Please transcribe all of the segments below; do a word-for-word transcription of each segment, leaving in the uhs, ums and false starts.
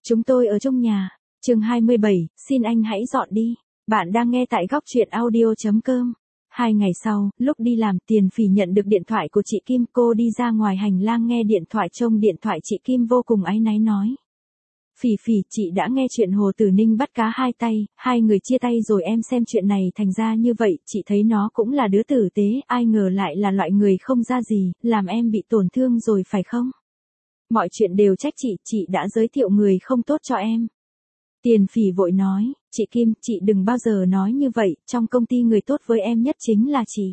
Chúng tôi ở trong nhà. Chương hai mươi bảy, xin anh hãy dọn đi. Bạn đang nghe tại góc truyện audio chấm com. Hai ngày sau, lúc đi làm, Tiền Phỉ nhận được điện thoại của chị Kim. Cô đi ra ngoài hành lang nghe điện thoại, trông điện thoại chị Kim vô cùng áy náy nói. Phỉ Phỉ, chị đã nghe chuyện Hồ Tử Ninh bắt cá hai tay, hai người chia tay rồi, em xem chuyện này thành ra như vậy, chị thấy nó cũng là đứa tử tế, ai ngờ lại là loại người không ra gì, làm em bị tổn thương rồi phải không? Mọi chuyện đều trách chị, chị đã giới thiệu người không tốt cho em. Tiền Phỉ vội nói, chị Kim, chị đừng bao giờ nói như vậy, trong công ty người tốt với em nhất chính là chị.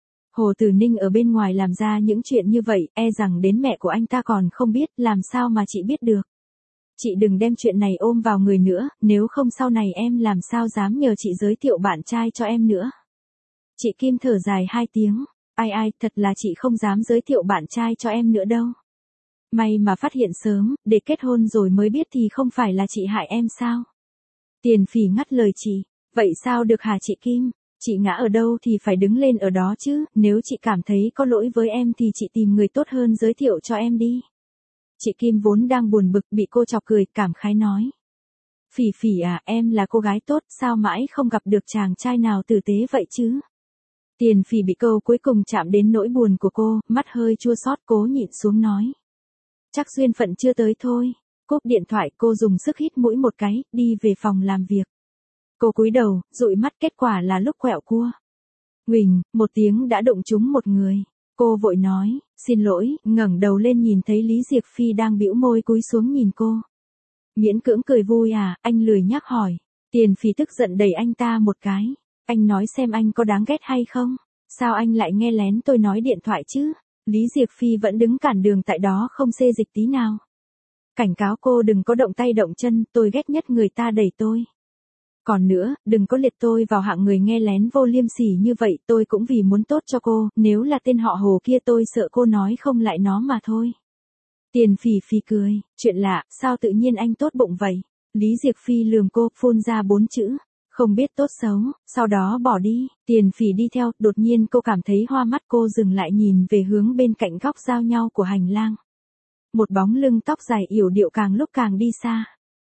Hồ Tử Ninh ở bên ngoài làm ra những chuyện như vậy, e rằng đến mẹ của anh ta còn không biết, làm sao mà chị biết được. Chị đừng đem chuyện này ôm vào người nữa, nếu không sau này em làm sao dám nhờ chị giới thiệu bạn trai cho em nữa. Chị Kim thở dài hai tiếng, ai ai, thật là chị không dám giới thiệu bạn trai cho em nữa đâu. May mà phát hiện sớm, để kết hôn rồi mới biết thì không phải là chị hại em sao? Tiền Phỉ ngắt lời chị, vậy sao được hả chị Kim? Chị ngã ở đâu thì phải đứng lên ở đó chứ, nếu chị cảm thấy có lỗi với em thì chị tìm người tốt hơn giới thiệu cho em đi. Chị Kim vốn đang buồn bực bị cô chọc cười, cảm khái nói. Phỉ Phỉ à, em là cô gái tốt, sao mãi không gặp được chàng trai nào tử tế vậy chứ? Tiền Phỉ bị câu cuối cùng chạm đến nỗi buồn của cô, mắt hơi chua xót, cố nhịn xuống nói. Chắc duyên phận chưa tới thôi. Cúp điện thoại, cô dùng sức hít mũi một cái, đi về phòng làm việc. Cô cúi đầu, dụi mắt, kết quả là lúc quẹo cua. Huỳnh, một tiếng đã đụng trúng một người. Cô vội nói, xin lỗi, ngẩng đầu lên nhìn thấy Lý Diệc Phi đang bĩu môi cúi xuống nhìn cô. Miễn cưỡng cười vui à, anh lười nhắc hỏi. Tiền Phỉ tức giận đẩy anh ta một cái. Anh nói xem anh có đáng ghét hay không? Sao anh lại nghe lén tôi nói điện thoại chứ? Lý Diệc Phi vẫn đứng cản đường tại đó không xê dịch tí nào. Cảnh cáo cô đừng có động tay động chân, tôi ghét nhất người ta đẩy tôi. Còn nữa, đừng có liệt tôi vào hạng người nghe lén vô liêm sỉ như vậy, tôi cũng vì muốn tốt cho cô, nếu là tên họ Hồ kia tôi sợ cô nói không lại nó mà thôi. Tiền Phỉ Phỉ cười, chuyện lạ, sao tự nhiên anh tốt bụng vậy? Lý Diệc Phi lườm cô, phun ra bốn chữ. Không biết tốt xấu, sau đó bỏ đi. Tiền Phỉ đi theo, đột nhiên cô cảm thấy hoa mắt, cô dừng lại nhìn về hướng bên cạnh góc giao nhau của hành lang. Một bóng lưng tóc dài yểu điệu càng lúc càng đi xa.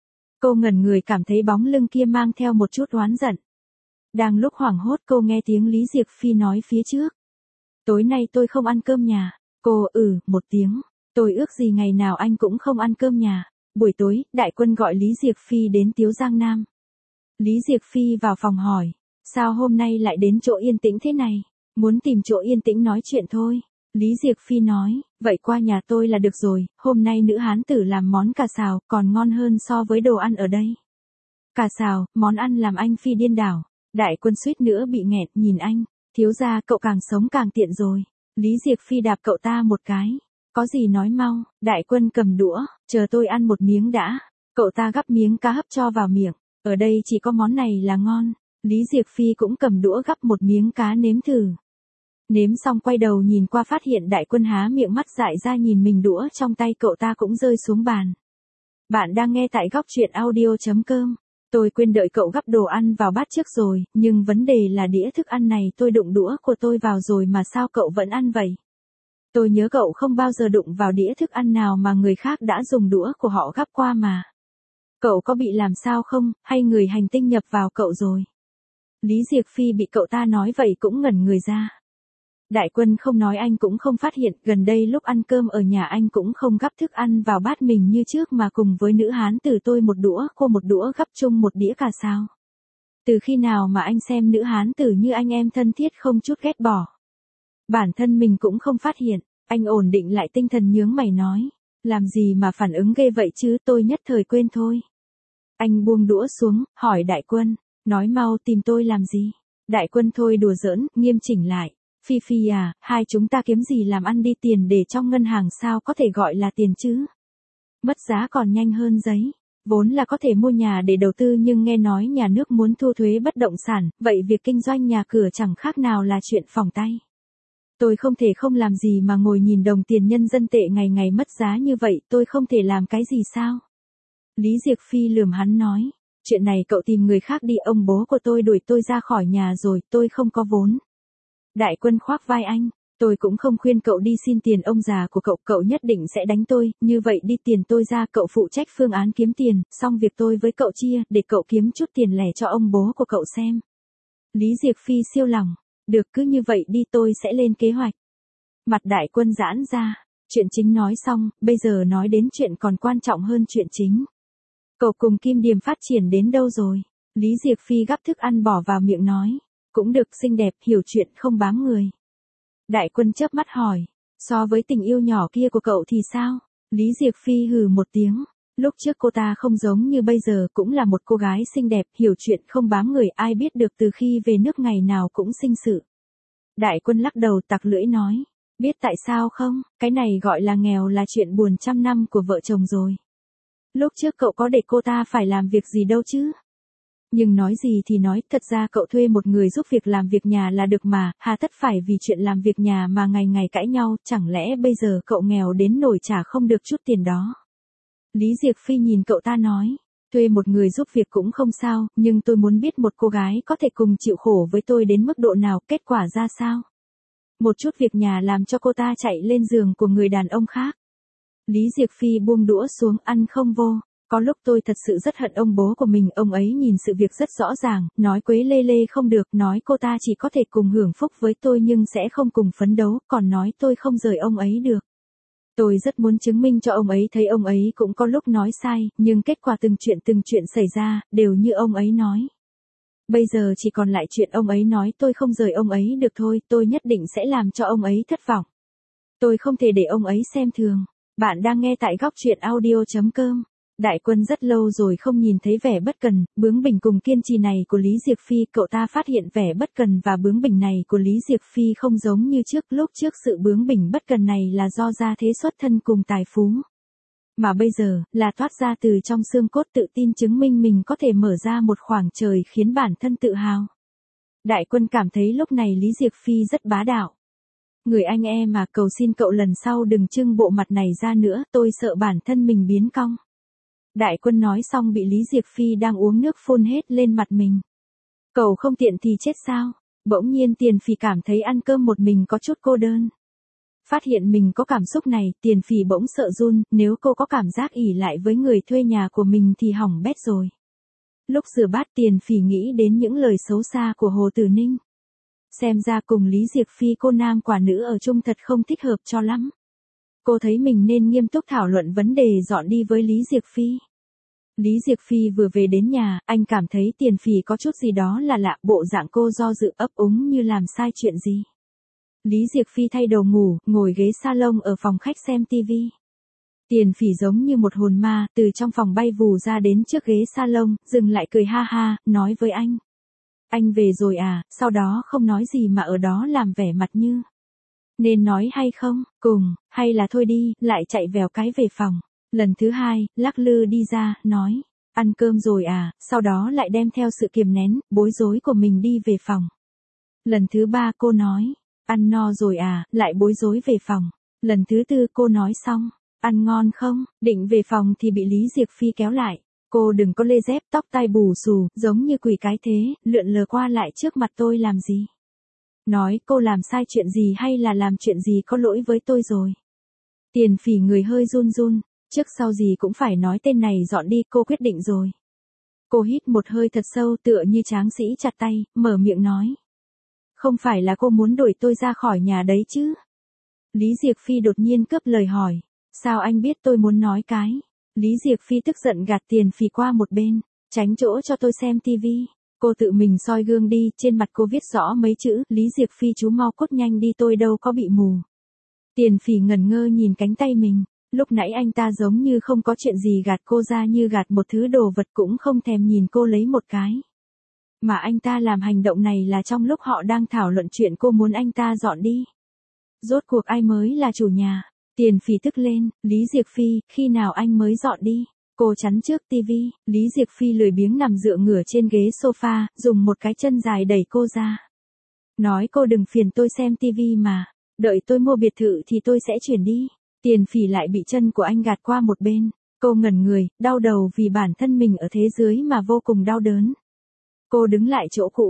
Cô ngẩn người, cảm thấy bóng lưng kia mang theo một chút oán giận. Đang lúc hoảng hốt, cô nghe tiếng Lý Diệc Phi nói phía trước. Tối nay tôi không ăn cơm nhà. Cô ừ, một tiếng. Tôi ước gì ngày nào anh cũng không ăn cơm nhà. Buổi tối, Đại Quân gọi Lý Diệc Phi đến Tiếu Giang Nam. Lý Diệc Phi vào phòng hỏi, sao hôm nay lại đến chỗ yên tĩnh thế này? Muốn tìm chỗ yên tĩnh nói chuyện thôi. Lý Diệc Phi nói, vậy qua nhà tôi là được rồi, hôm nay nữ hán tử làm món cà xào, còn ngon hơn so với đồ ăn ở đây. Cà xào, món ăn làm anh Phi điên đảo. Đại Quân suýt nữa bị nghẹt, nhìn anh, thiếu gia cậu càng sống càng tiện rồi. Lý Diệc Phi đạp cậu ta một cái, có gì nói mau. Đại Quân cầm đũa, chờ tôi ăn một miếng đã. Cậu ta gắp miếng cá hấp cho vào miệng. Ở đây chỉ có món này là ngon. Lý Diệc Phi cũng cầm đũa gắp một miếng cá nếm thử. Nếm xong quay đầu nhìn qua, phát hiện Đại Quân há miệng mắt dại ra nhìn mình, đũa trong tay cậu ta cũng rơi xuống bàn. Bạn đang nghe tại góc truyện audio chấm com. Tôi quên đợi cậu gắp đồ ăn vào bát trước rồi, nhưng vấn đề là đĩa thức ăn này tôi đụng đũa của tôi vào rồi mà sao cậu vẫn ăn vậy? Tôi nhớ cậu không bao giờ đụng vào đĩa thức ăn nào mà người khác đã dùng đũa của họ gắp qua mà. Cậu có bị làm sao không, hay người hành tinh nhập vào cậu rồi? Lý Diệc Phi bị cậu ta nói vậy cũng ngẩn người ra. Đại Quân không nói anh cũng không phát hiện, gần đây lúc ăn cơm ở nhà anh cũng không gắp thức ăn vào bát mình như trước mà cùng với nữ hán tử tôi một đũa, cô một đũa gắp chung một đĩa cà sao. Từ khi nào mà anh xem nữ hán tử như anh em thân thiết không chút ghét bỏ? Bản thân mình cũng không phát hiện, anh ổn định lại tinh thần nhướng mày nói. Làm gì mà phản ứng ghê vậy chứ, tôi nhất thời quên thôi. Anh buông đũa xuống, hỏi Đại Quân, nói mau tìm tôi làm gì? Đại Quân thôi đùa giỡn, nghiêm chỉnh lại. Phi Phi à, hai chúng ta kiếm gì làm ăn đi, tiền để trong ngân hàng sao có thể gọi là tiền chứ? Mất giá còn nhanh hơn giấy. Vốn là có thể mua nhà để đầu tư nhưng nghe nói nhà nước muốn thu thuế bất động sản, vậy việc kinh doanh nhà cửa chẳng khác nào là chuyện phỏng tay. Tôi không thể không làm gì mà ngồi nhìn đồng tiền nhân dân tệ ngày ngày mất giá như vậy, tôi không thể làm cái gì sao? Lý Diệc Phi lườm hắn nói, chuyện này cậu tìm người khác đi, ông bố của tôi đuổi tôi ra khỏi nhà rồi, tôi không có vốn. Đại Quân khoác vai anh, Tôi cũng không khuyên cậu đi xin tiền ông già của cậu, cậu nhất định sẽ đánh tôi, như vậy đi tiền tôi ra, cậu phụ trách phương án kiếm tiền, xong việc tôi với cậu chia, để cậu kiếm chút tiền lẻ cho ông bố của cậu xem. Lý Diệc Phi siêu lòng, được cứ như vậy đi tôi sẽ lên kế hoạch. Mặt Đại Quân giãn ra, chuyện chính nói xong, bây giờ nói đến chuyện còn quan trọng hơn chuyện chính. Cậu cùng Kim Điềm phát triển đến đâu rồi? Lý Diệc Phi gắp thức ăn bỏ vào miệng nói, cũng được, xinh đẹp, hiểu chuyện, không bám người. Đại Quân chớp mắt hỏi, so với tình yêu nhỏ kia của cậu thì sao? Lý Diệc Phi hừ một tiếng, lúc trước cô ta không giống như bây giờ, cũng là một cô gái xinh đẹp, hiểu chuyện, không bám người, ai biết được từ khi về nước ngày nào cũng sinh sự. Đại Quân lắc đầu tặc lưỡi nói, biết tại sao không, cái này gọi là nghèo, là chuyện buồn trăm năm của vợ chồng rồi. Lúc trước cậu có để cô ta phải làm việc gì đâu chứ? Nhưng nói gì thì nói, thật ra cậu thuê một người giúp việc làm việc nhà là được mà, hà tất phải vì chuyện làm việc nhà mà ngày ngày cãi nhau, chẳng lẽ bây giờ cậu nghèo đến nổi trả không được chút tiền đó. Lý Diệc Phi nhìn cậu ta nói, thuê một người giúp việc cũng không sao, nhưng tôi muốn biết một cô gái có thể cùng chịu khổ với tôi đến mức độ nào, kết quả ra sao. Một chút việc nhà làm cho cô ta chạy lên giường của người đàn ông khác. Lý Diệc Phi buông đũa xuống, ăn không vô. Có lúc tôi thật sự rất hận ông bố của mình, ông ấy nhìn sự việc rất rõ ràng, nói quấy lê lê không được, nói cô ta chỉ có thể cùng hưởng phúc với tôi nhưng sẽ không cùng phấn đấu, còn nói tôi không rời ông ấy được. Tôi rất muốn chứng minh cho ông ấy thấy ông ấy cũng có lúc nói sai, nhưng kết quả từng chuyện từng chuyện xảy ra, đều như ông ấy nói. Bây giờ chỉ còn lại chuyện ông ấy nói tôi không rời ông ấy được thôi, tôi nhất định sẽ làm cho ông ấy thất vọng. Tôi không thể để ông ấy xem thường. Bạn đang nghe tại góc truyện audio chấm com. Đại Quân rất lâu rồi không nhìn thấy vẻ bất cần, bướng bỉnh cùng kiên trì này của Lý Diệc Phi, cậu ta phát hiện vẻ bất cần và bướng bỉnh này của Lý Diệc Phi không giống như trước, lúc trước sự bướng bỉnh bất cần này là do gia thế xuất thân cùng tài phú. Mà bây giờ, là thoát ra từ trong xương cốt, tự tin chứng minh mình có thể mở ra một khoảng trời khiến bản thân tự hào. Đại Quân cảm thấy lúc này Lý Diệc Phi rất bá đạo. Người anh em mà, cầu xin cậu lần sau đừng trưng bộ mặt này ra nữa, tôi sợ bản thân mình biến cong. Đại Quân nói xong bị Lý Diệc Phi đang uống nước phun hết lên mặt mình. Cậu không tiện thì chết sao? Bỗng nhiên Tiền Phỉ cảm thấy ăn cơm một mình có chút cô đơn. Phát hiện mình có cảm xúc này, Tiền Phỉ bỗng sợ run, nếu cô có cảm giác ỉ lại với người thuê nhà của mình thì hỏng bét rồi. Lúc rửa bát Tiền Phỉ nghĩ đến những lời xấu xa của Hồ Tử Ninh. Xem ra cùng Lý Diệc Phi cô nam quả nữ ở chung thật không thích hợp cho lắm. Cô thấy mình nên nghiêm túc thảo luận vấn đề dọn đi với Lý Diệc Phi. Lý Diệc Phi vừa về đến nhà, anh cảm thấy Tiền Phỉ có chút gì đó là lạ, bộ dạng cô do dự ấp úng như làm sai chuyện gì. Lý Diệc Phi thay đồ ngủ, ngồi ghế salon ở phòng khách xem tivi. Tiền Phỉ giống như một hồn ma, từ trong phòng bay vù ra đến trước ghế salon, dừng lại cười ha ha, nói với anh. Anh về rồi à, sau đó không nói gì mà ở đó làm vẻ mặt như. Nên nói hay không, cùng, hay là thôi đi, lại chạy vèo cái về phòng. Lần thứ hai, lắc lư đi ra, nói, ăn cơm rồi à, sau đó lại đem theo sự kiềm nén, bối rối của mình đi về phòng. Lần thứ ba cô nói, ăn no rồi à, lại bối rối về phòng. Lần thứ tư cô nói xong, ăn ngon không, định về phòng thì bị Lý Diệc Phi kéo lại. Cô đừng có lê dép, tóc tai bù xù, giống như quỷ cái thế, lượn lờ qua lại trước mặt tôi làm gì. Nói cô làm sai chuyện gì hay là làm chuyện gì có lỗi với tôi rồi. Tiền Phỉ người hơi run run, trước sau gì cũng phải nói tên này dọn đi, cô quyết định rồi. Cô hít một hơi thật sâu tựa như tráng sĩ chặt tay, mở miệng nói. Không phải là cô muốn đuổi tôi ra khỏi nhà đấy chứ? Lý Diệc Phi đột nhiên cướp lời hỏi, sao anh biết tôi muốn nói cái? Lý Diệc Phi tức giận gạt Tiền Phỉ qua một bên, tránh chỗ cho tôi xem tivi. Cô tự mình soi gương đi, trên mặt cô viết rõ mấy chữ, Lý Diệc Phi chú mau cút nhanh đi, tôi đâu có bị mù. Tiền Phỉ ngẩn ngơ nhìn cánh tay mình, lúc nãy anh ta giống như không có chuyện gì gạt cô ra, như gạt một thứ đồ vật, cũng không thèm nhìn cô lấy một cái. Mà anh ta làm hành động này là trong lúc họ đang thảo luận chuyện cô muốn anh ta dọn đi. Rốt cuộc ai mới là chủ nhà? Tiền Phỉ tức lên, Lý Diệc Phi, khi nào anh mới dọn đi? Cô chắn trước tivi, Lý Diệc Phi lười biếng nằm dựa ngửa trên ghế sofa, dùng một cái chân dài đẩy cô ra. Nói cô đừng phiền tôi xem tivi mà, đợi tôi mua biệt thự thì tôi sẽ chuyển đi. Tiền Phỉ lại bị chân của anh gạt qua một bên, cô ngẩn người, đau đầu vì bản thân mình ở thế giới mà vô cùng đau đớn. Cô đứng lại chỗ cũ,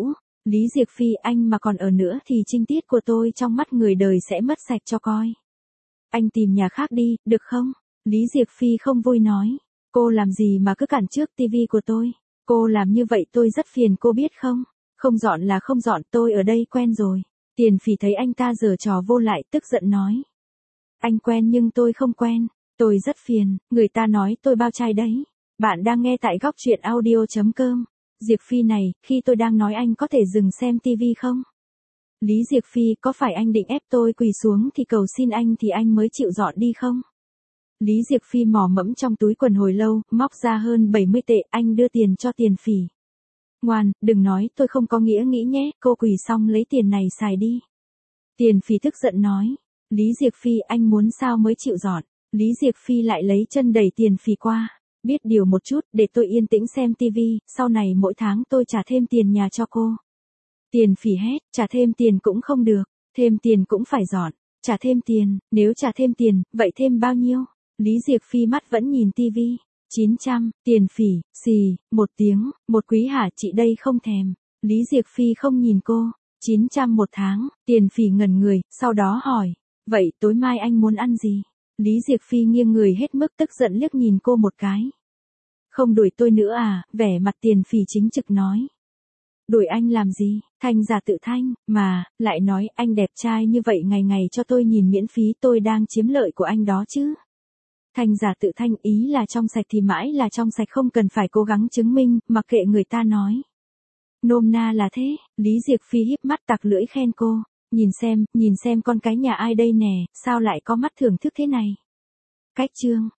Lý Diệc Phi, anh mà còn ở nữa thì trinh tiết của tôi trong mắt người đời sẽ mất sạch cho coi. Anh tìm nhà khác đi, được không? Lý Diệc Phi không vui nói. Cô làm gì mà cứ cản trước tivi của tôi? Cô làm như vậy tôi rất phiền cô biết không? Không dọn là không dọn, tôi ở đây quen rồi. Tiền Phỉ thấy anh ta giở trò vô lại, tức giận nói. Anh quen nhưng tôi không quen. Tôi rất phiền, người ta nói tôi bao trai đấy. Bạn đang nghe tại góc truyện audio chấm com. Diệc Phi này, khi tôi đang nói anh có thể dừng xem tivi không? Lý Diệc Phi, có phải anh định ép tôi quỳ xuống thì cầu xin anh thì anh mới chịu dọn đi không? Lý Diệc Phi mò mẫm trong túi quần hồi lâu, móc ra hơn bảy mươi tệ, anh đưa tiền cho Tiền Phỉ. Ngoan, đừng nói tôi không có nghĩa nghĩ nhé, cô quỳ xong lấy tiền này xài đi. Tiền Phỉ tức giận nói. Lý Diệc Phi, anh muốn sao mới chịu dọn? Lý Diệc Phi lại lấy chân đẩy Tiền Phỉ qua. Biết điều một chút, để tôi yên tĩnh xem tivi, sau này mỗi tháng tôi trả thêm tiền nhà cho cô. Tiền Phỉ hét, trả thêm tiền cũng không được, thêm tiền cũng phải dọn, trả thêm tiền, nếu trả thêm tiền, vậy thêm bao nhiêu? Lý Diệc Phi mắt vẫn nhìn tivi. chín trăm, Tiền Phỉ, xì, một tiếng, một quý hả chị đây không thèm. Lý Diệc Phi không nhìn cô. chín trăm một tháng, Tiền Phỉ ngẩn người, sau đó hỏi. Vậy tối mai anh muốn ăn gì? Lý Diệc Phi nghiêng người hết mức tức giận liếc nhìn cô một cái. Không đuổi tôi nữa à, vẻ mặt Tiền Phỉ chính trực nói. Đuổi anh làm gì, Thanh giả tự thanh, mà, lại nói anh đẹp trai như vậy ngày ngày cho tôi nhìn miễn phí tôi đang chiếm lợi của anh đó chứ. Thanh giả tự thanh ý là trong sạch thì mãi là trong sạch không cần phải cố gắng chứng minh, mặc kệ người ta nói. Nôm na là thế, Lý Diệc Phi híp mắt tặc lưỡi khen cô. Nhìn xem, nhìn xem con cái nhà ai đây nè, sao lại có mắt thưởng thức thế này. Cách chương.